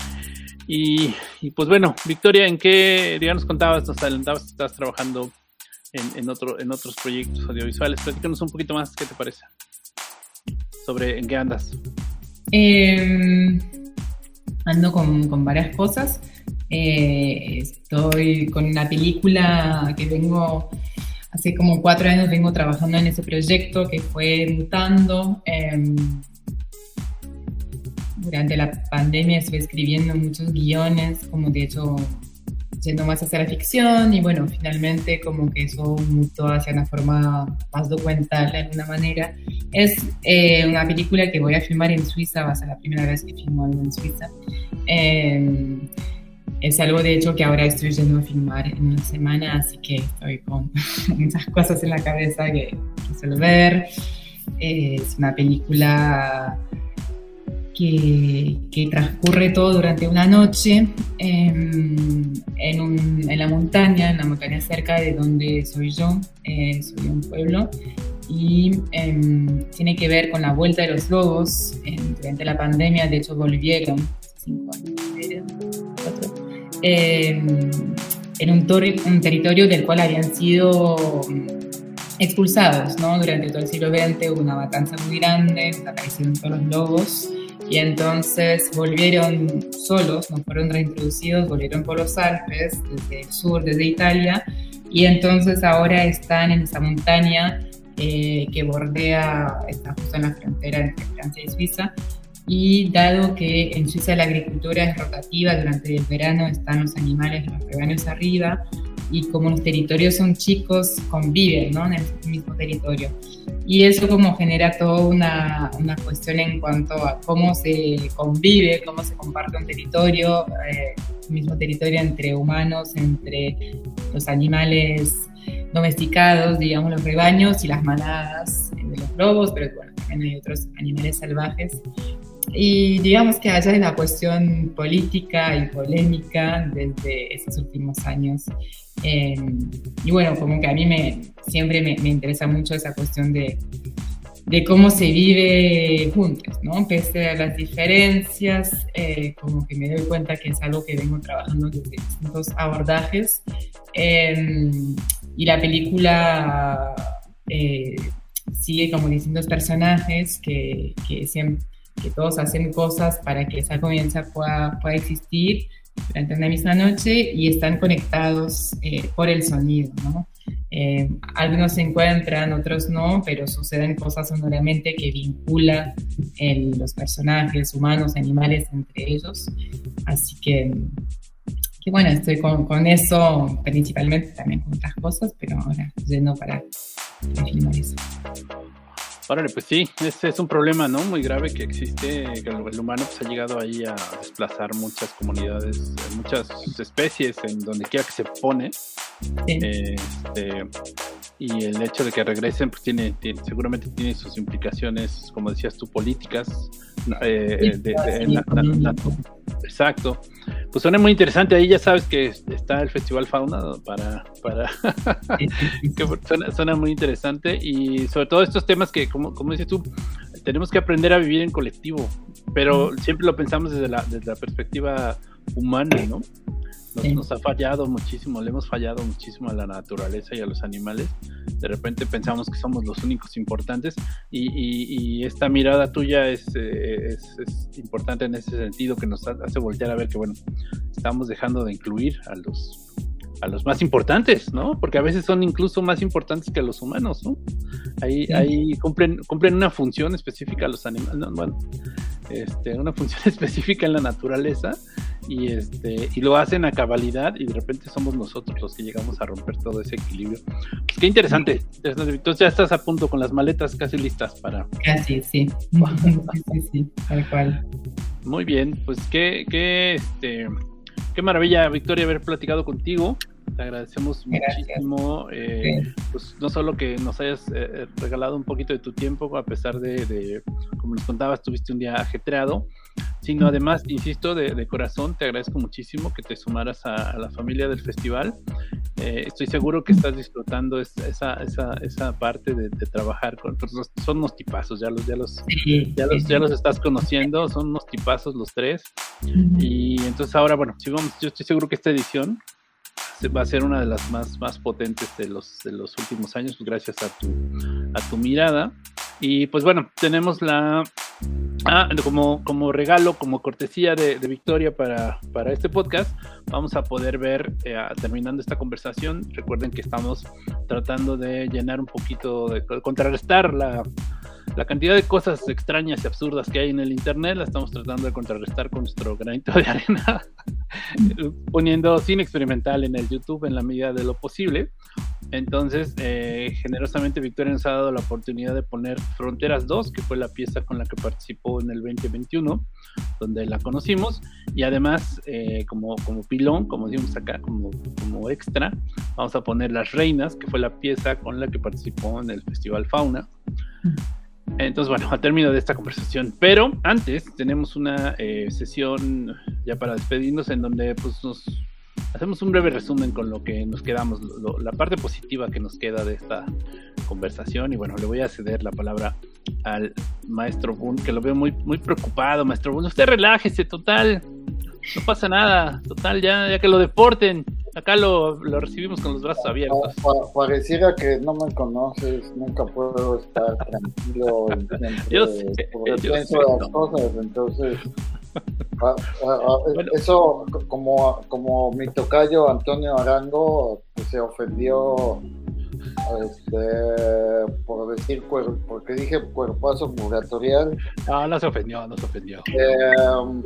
Y, y pues bueno, Victoria, ¿en qué, ya nos contabas, nos adelantabas que estás trabajando en, en, otro, en otros proyectos audiovisuales? Platícanos un poquito más, ¿qué te parece? Sobre en qué andas. Eh, ando con, con varias cosas. Eh, estoy con una película que vengo hace como cuatro años vengo trabajando en ese proyecto que fue mutando. Eh, durante la pandemia estuve escribiendo muchos guiones, como de hecho yendo más hacia la ficción, y bueno, finalmente como que eso mutó hacia una forma más documental de alguna manera. Es eh, una película que voy a filmar en Suiza, va a ser la primera vez que filmo algo en Suiza. Eh, es algo de hecho que ahora estoy yendo a filmar en una semana, así que estoy con muchas cosas en la cabeza que resolver. Eh, es una película Que, que transcurre todo durante una noche eh, en, un, en la montaña, en la montaña cerca de donde soy yo, eh, soy de un pueblo, y eh, tiene que ver con la vuelta de los lobos. Eh, durante la pandemia, de hecho, volvieron, cinco años, cuatro, eh, en un, tor- un territorio del cual habían sido expulsados, ¿no? Durante todo el siglo veinte hubo una matanza muy grande, desaparecieron todos los lobos, y entonces volvieron solos, no fueron reintroducidos, volvieron por los Alpes, desde el sur, desde Italia, y entonces ahora están en esa montaña eh, que bordea, está justo en la frontera entre Francia y Suiza, y dado que en Suiza la agricultura es rotativa, durante el verano están los animales, los rebaños arriba, y como los territorios son chicos, conviven, ¿no?, en el mismo territorio. Y eso como genera toda una, una cuestión en cuanto a cómo se convive, cómo se comparte un territorio, eh, el mismo territorio entre humanos, entre los animales domesticados, digamos los rebaños y las manadas de los lobos, pero bueno, también hay otros animales salvajes. Y digamos que allá es la cuestión política y polémica desde esos últimos años. Eh, y bueno, como que a mí me, siempre me, me interesa mucho esa cuestión de, de cómo se vive juntos, ¿no? Pese a las diferencias, eh, como que me doy cuenta que es algo que vengo trabajando desde distintos abordajes. Eh, y la película eh, sigue como distintos personajes que, que siempre que todos hacen cosas para que esa convivencia pueda, pueda existir durante una misma noche, y están conectados eh, por el sonido, ¿no? Eh, algunos se encuentran, otros no, pero suceden cosas sonoramente que vinculan el, los personajes humanos, animales entre ellos. Así que, que bueno, estoy con, con eso principalmente, también con otras cosas, pero ahora yendo para, para filmar eso. Órale, pues sí, ese es un problema, ¿no?, muy grave que existe, que el humano pues, ha llegado ahí a desplazar muchas comunidades, muchas especies en donde quiera que se pone. Sí. Este, y el hecho de que regresen pues tiene, tiene seguramente tiene sus implicaciones, como decías tú, políticas. Eh, sí, de, de, de, la, la, la, exacto. Pues suena muy interesante. Ahí ya sabes que está el Festival Fauna para, para sí, sí, sí. que suena, suena muy interesante, y sobre todo estos temas que, como, como dices tú, tenemos que aprender a vivir en colectivo, pero siempre lo pensamos desde la, desde la perspectiva humana, ¿no? Nos, sí. nos ha fallado muchísimo, le hemos fallado muchísimo a la naturaleza y a los animales. De repente pensamos que somos los únicos importantes, y, y, y esta mirada tuya es, es, es importante en ese sentido, que nos hace voltear a ver que, bueno, estamos dejando de incluir a los a los más importantes, ¿no? Porque a veces son incluso más importantes que los humanos, ¿no? Ahí, sí. ahí cumplen, cumplen una función específica los animales, ¿no? Bueno, este, una función específica en la naturaleza, y este y lo hacen a cabalidad, y de repente somos nosotros los que llegamos a romper todo ese equilibrio. Pues qué interesante. Entonces ya estás a punto, con las maletas casi listas para... Casi, sí. sí, sí, sí, tal cual. Muy bien, pues qué, qué, este, qué maravilla, Victoria, haber platicado contigo. Te agradecemos Gracias. muchísimo, eh, sí. pues no solo que nos hayas eh, regalado un poquito de tu tiempo, a pesar de, de, como nos contabas, tuviste un día ajetreado, sino además, insisto, de, de corazón, te agradezco muchísimo que te sumaras a, a la familia del festival. Eh, estoy seguro que estás disfrutando esa, esa, esa parte de, de trabajar con, pues, son unos tipazos, ya los, ya los, sí, ya los, sí. ya los estás conociendo, son unos tipazos los tres, uh-huh. y entonces ahora, bueno, si vamos, yo estoy seguro que esta edición va a ser una de las más, más potentes de los, de los últimos años, pues gracias a tu, a tu mirada. Y pues bueno, tenemos la ah, como, como regalo, como cortesía de, de Victoria para, para este podcast, vamos a poder ver, eh, terminando esta conversación, recuerden que estamos tratando de llenar un poquito, de contrarrestar la, la cantidad de cosas extrañas y absurdas que hay en el internet. La estamos tratando de contrarrestar con nuestro granito de arena, poniendo cine experimental en el YouTube en la medida de lo posible. Entonces, eh, generosamente Victoria nos ha dado la oportunidad de poner Fronteras dos, que fue la pieza con la que participó en el veinte veintiuno, donde la conocimos, y además, eh, como, como pilón, como decimos acá, como, como extra, vamos a poner Las Reinas, que fue la pieza con la que participó en el Festival Fauna. Entonces, bueno, a término de esta conversación, pero antes tenemos una eh, sesión ya para despedirnos, en donde pues nos hacemos un breve resumen con lo que nos quedamos, lo, la parte positiva que nos queda de esta conversación. Y bueno, le voy a ceder la palabra al maestro Boone, que lo veo muy, muy preocupado. Maestro Boone, usted relájese, total, no pasa nada, total, ya, ya que lo deporten, acá lo, lo recibimos con los brazos abiertos. Pa, pa, pareciera que no me conoces, nunca puedo estar tranquilo siempre, yo sé, porque yo pienso sé, las no. cosas, entonces a, a, a, bueno. Eso como, como mi tocayo Antonio Arango, que se ofendió este, por decir cuer, porque dije cuerpazo purgatorial. No, no se ofendió, no se ofendió. Eh,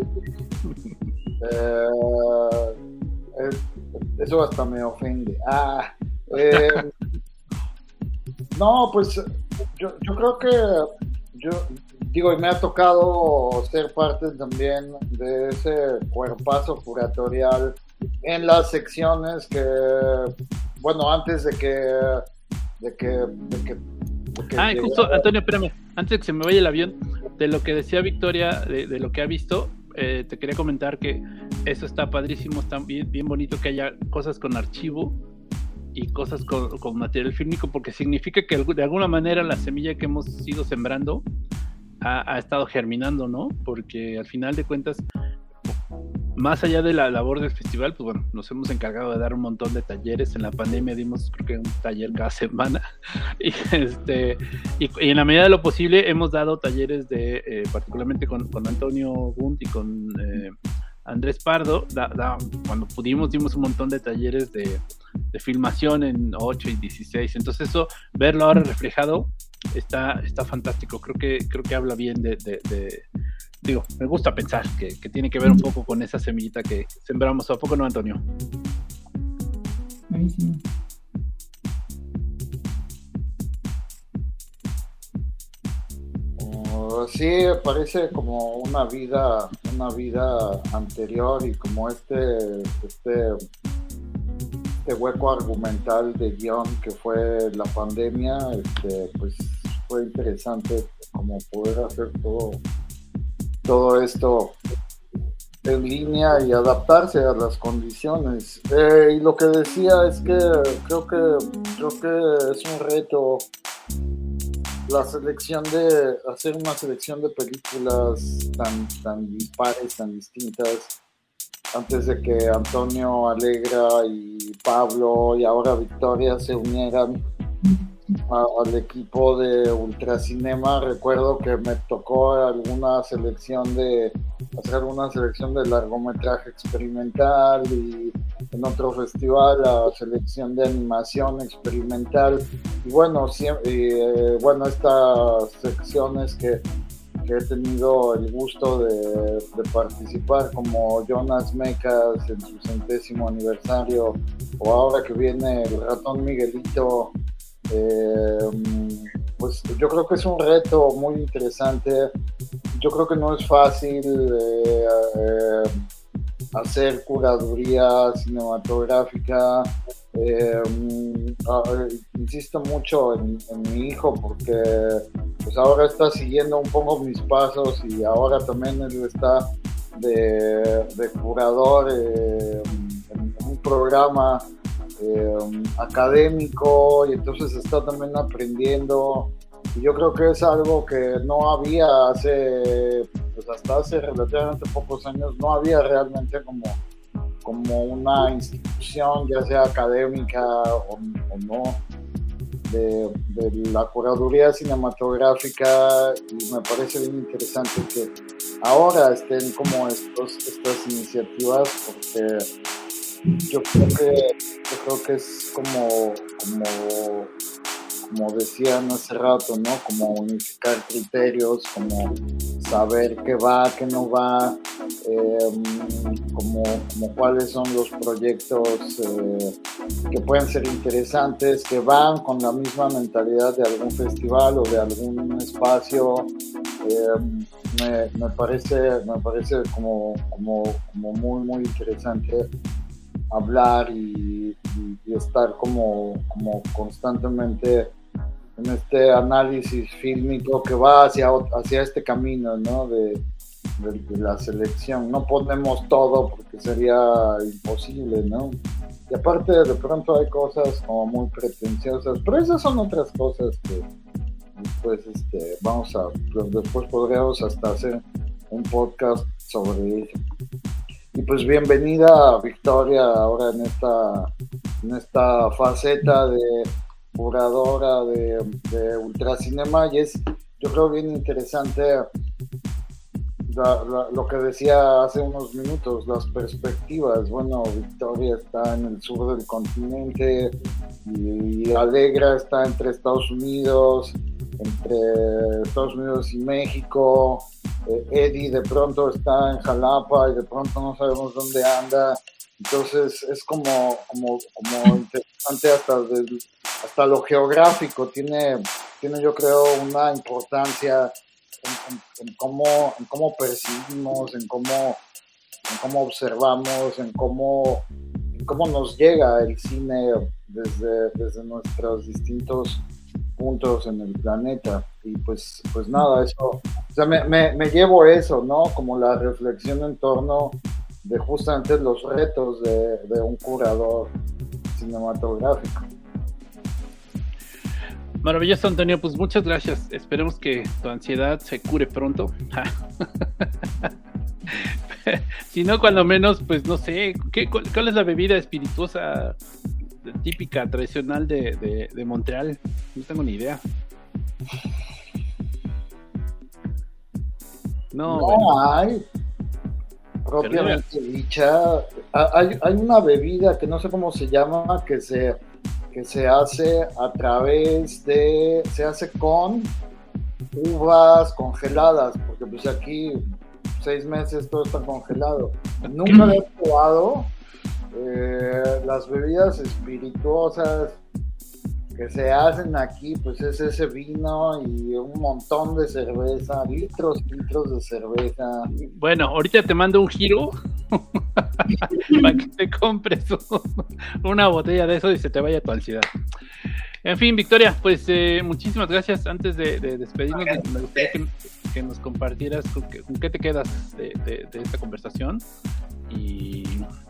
eh, eh, eso hasta me ofende. Ah, eh, no, pues yo, yo creo que yo digo, y me ha tocado ser parte también de ese cuerpazo curatorial en las secciones que, bueno, antes de que de que, de que, de que ah, llegara... justo, Antonio, espérame, antes de que se me vaya el avión, de lo que decía Victoria, de, de lo que ha visto, eh, te quería comentar que eso está padrísimo, está bien, bien bonito que haya cosas con archivo y cosas con, con material fílmico, porque significa que de alguna manera la semilla que hemos ido sembrando ha, ha estado germinando, ¿no? Porque al final de cuentas, más allá de la labor del festival, pues bueno, nos hemos encargado de dar un montón de talleres. En la pandemia dimos, creo que un taller cada semana, y este y, y en la medida de lo posible hemos dado talleres de, eh, particularmente con, con Antonio Gunt y con eh, Andrés Pardo, da, da, cuando pudimos dimos un montón de talleres de, de filmación en ocho y dieciséis, entonces eso, verlo ahora reflejado, está, está fantástico. Creo que, creo que habla bien de, de, de digo, me gusta pensar que, que tiene que ver un poco con esa semillita que sembramos. ¿A poco no, Antonio? Buenísimo. Uh, sí, parece como una vida, una vida anterior, y como este, este, este hueco argumental de guión que fue la pandemia, este, pues fue interesante como poder hacer todo todo esto en línea y adaptarse a las condiciones. Eh, y lo que decía es que creo que creo que es un reto la selección de hacer una selección de películas tan tan dispares, tan distintas. Antes de que Antonio Alegra y Pablo y ahora Victoria se unieran A, al equipo de Ultracinema, recuerdo que me tocó alguna selección de hacer una selección de largometraje experimental, y en otro festival la selección de animación experimental, y bueno, siempre, eh, bueno estas secciones que, que he tenido el gusto de, de participar, como Jonas Mekas en su centésimo aniversario, o ahora que viene El Ratón Miguelito. Eh, pues yo creo que es un reto muy interesante. Yo creo que no es fácil eh, eh, hacer curaduría cinematográfica. Eh, uh, insisto mucho en, en mi hijo, porque pues ahora está siguiendo un poco mis pasos, y ahora también él está de, de curador eh, en, en un programa Eh, académico, y entonces está también aprendiendo, y yo creo que es algo que no había hace, pues hasta hace relativamente pocos años, no había realmente como, como una institución, ya sea académica o, o no, de, de la curaduría cinematográfica, y me parece bien interesante que ahora estén como estos, estas iniciativas, porque yo creo que yo creo que es como, como, como decían hace rato, ¿no? Como unificar criterios, como saber qué va, qué no va, eh, como, como cuáles son los proyectos eh, que pueden ser interesantes, que van con la misma mentalidad de algún festival o de algún espacio. Eh, me, me parece, me parece como, como, como muy, muy interesante hablar y, y, y estar como, como constantemente en este análisis fílmico que va hacia, hacia este camino, ¿no? de, de, de la selección. No ponemos todo porque sería imposible, ¿no? Y aparte de pronto hay cosas como muy pretenciosas, pero esas son otras cosas que después este, vamos a, después podríamos hasta hacer un podcast sobre ello. Y pues bienvenida Victoria ahora en esta, en esta faceta de curadora de, de Ultracinema, y es, yo creo, bien interesante la, la, lo que decía hace unos minutos, las perspectivas. Bueno, Victoria está en el sur del continente y Alegra está entre Estados Unidos, entre Estados Unidos y México. eh, Eddie de pronto está en Jalapa y de pronto no sabemos dónde anda. Entonces es como, como, como interesante hasta, de, hasta lo geográfico. Tiene, tiene yo creo una importancia en, en, en, cómo, en cómo percibimos, en cómo, en cómo observamos, en cómo, en cómo nos llega el cine desde, desde nuestros distintos puntos en el planeta. Y pues, pues nada, eso, o sea, me, me, me llevo eso, ¿no? Como la reflexión en torno de justamente los retos de, de un curador cinematográfico. Maravilloso, Antonio, pues muchas gracias. Esperemos que tu ansiedad se cure pronto. Si no, cuando menos, pues no sé, ¿qué, cuál, ¿cuál es la bebida espirituosa típica, tradicional de, de, de Montreal? No tengo ni idea. No, no bueno. hay propiamente dicha. Hay, hay una bebida que no sé cómo se llama, que se, que se hace a través de, se hace con uvas congeladas, porque pues aquí seis meses todo está congelado. Nunca lo he probado. Eh, las bebidas espirituosas que se hacen aquí, pues es ese vino y un montón de cerveza, litros, litros de cerveza. Bueno, ahorita te mando un giro para que te compres una botella de eso y se te vaya tu ansiedad. En fin, Victoria, pues eh, muchísimas gracias. Antes de, de despedirnos, me gustaría que, que nos compartieras con, que, con qué te quedas de, de, de esta conversación. Y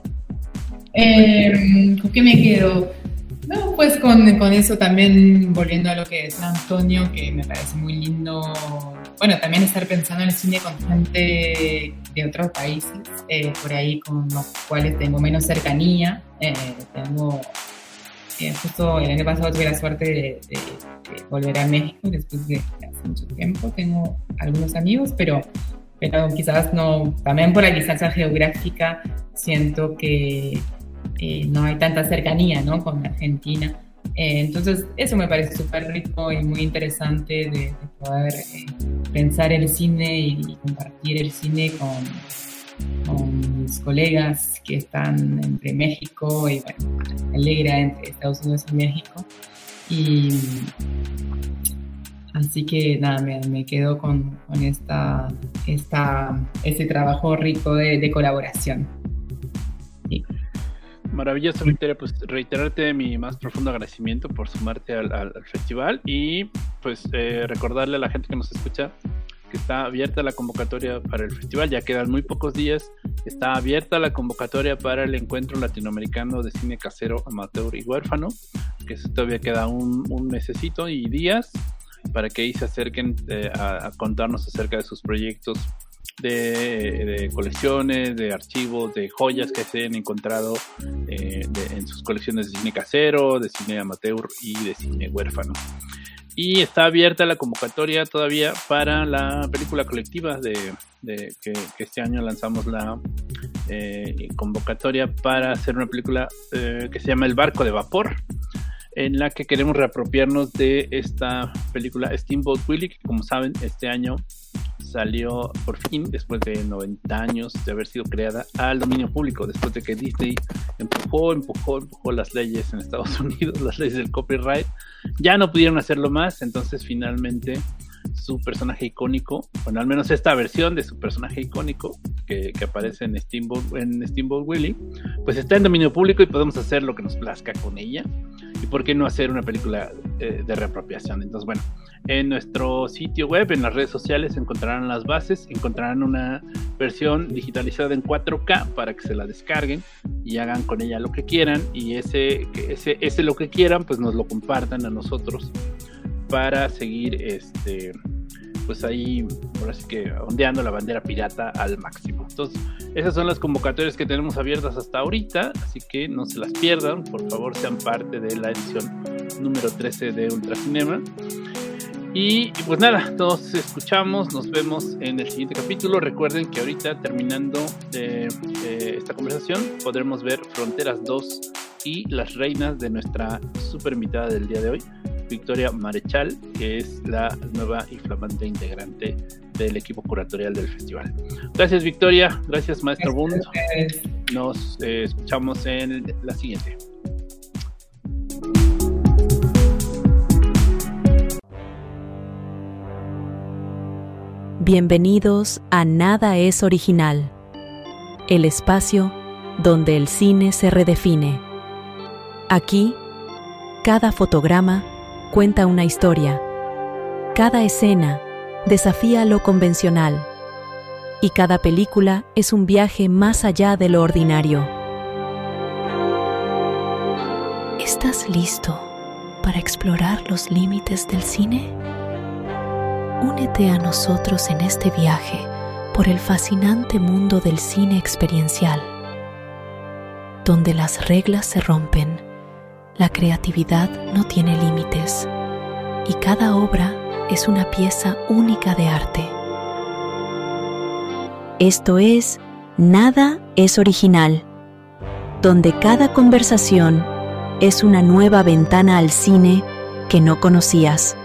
Eh, ¿Con qué me quedo? No, pues con, con eso también, volviendo a lo que decía Antonio, que me parece muy lindo. Bueno, también estar pensando en el cine con gente de otros países, eh, por ahí con los cuales tengo menos cercanía. Eh, tengo, eh, justo el año pasado tuve la suerte de, de, de volver a México después de hace mucho tiempo. Tengo algunos amigos, pero, pero quizás no, también por la distancia geográfica siento que Eh, no hay tanta cercanía, ¿no?, con Argentina. Eh, entonces eso me parece súper rico y muy interesante de, de poder eh, pensar el cine y, y compartir el cine con, con mis colegas que están entre México y, bueno, Alegra entre Estados Unidos y México. Y así que nada, me, me quedo con, con esta, esta, este trabajo rico de, de colaboración. Sí. Maravilloso, Victoria, pues reiterarte mi más profundo agradecimiento por sumarte al, al, al festival y pues eh, recordarle a la gente que nos escucha que está abierta la convocatoria para el festival. Ya quedan muy pocos días. Está abierta la convocatoria para el Encuentro Latinoamericano de Cine Casero, Amateur y Huérfano, que todavía queda un, un mesecito y días para que ahí se acerquen eh, a, a contarnos acerca de sus proyectos De, de colecciones, de archivos, de joyas que se han encontrado eh, de, en sus colecciones de cine casero, de cine amateur y de cine huérfano. Y está abierta la convocatoria todavía para la película colectiva de, de que, que este año lanzamos la eh, convocatoria para hacer una película eh, que se llama El Barco de Vapor. en la que queremos reapropiarnos de esta película Steamboat Willie, que como saben este año salió por fin, después de noventa años de haber sido creada, al dominio público, después de que Disney empujó, empujó, empujó las leyes en Estados Unidos, las leyes del copyright, ya no pudieron hacerlo más, entonces finalmente su personaje icónico, bueno, al menos esta versión de su personaje icónico que, que aparece en Steamboat, en Steamboat Willie, pues está en dominio público y podemos hacer lo que nos plazca con ella. Y por qué no hacer una película eh, de reapropiación. Entonces, bueno, en nuestro sitio web, en las redes sociales, encontrarán las bases, encontrarán una versión digitalizada en cuatro K para que se la descarguen y hagan con ella lo que quieran, y ese, ese, ese lo que quieran, pues nos lo compartan a nosotros para seguir este pues ahí, por así que ondeando la bandera pirata al máximo. Entonces, esas son las convocatorias que tenemos abiertas hasta ahorita, así que no se las pierdan, por favor sean parte de la edición número trece de Ultracinema. Y, y pues nada, nos escuchamos, nos vemos en el siguiente capítulo. Recuerden que ahorita, terminando de, de esta conversación, podremos ver Fronteras dos y Las Reinas de nuestra super invitada del día de hoy, Victoria Marechal, que es la nueva y flamante integrante del equipo curatorial del festival. Gracias, Victoria. Gracias, Maestro Bund. Nos eh, escuchamos en la siguiente. Bienvenidos a Nada es Original, el espacio donde el cine se redefine. Aquí, cada fotograma cuenta una historia, cada escena desafía lo convencional y cada película es un viaje más allá de lo ordinario. ¿Estás listo para explorar los límites del cine? Únete a nosotros en este viaje por el fascinante mundo del cine experiencial, donde las reglas se rompen, la creatividad no tiene límites y cada obra es una pieza única de arte. Esto es Nada es Original, donde cada conversación es una nueva ventana al cine que no conocías.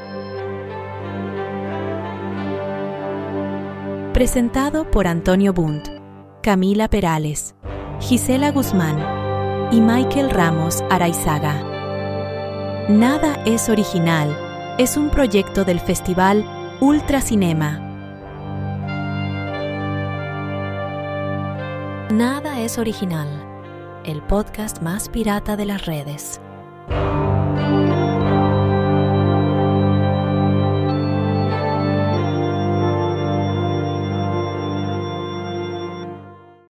Presentado por Antonio Bund, Camila Perales, Gisela Guzmán y Michael Ramos Araizaga. Nada es Original es un proyecto del Festival Ultracinema. Nada es Original, el podcast más pirata de las redes.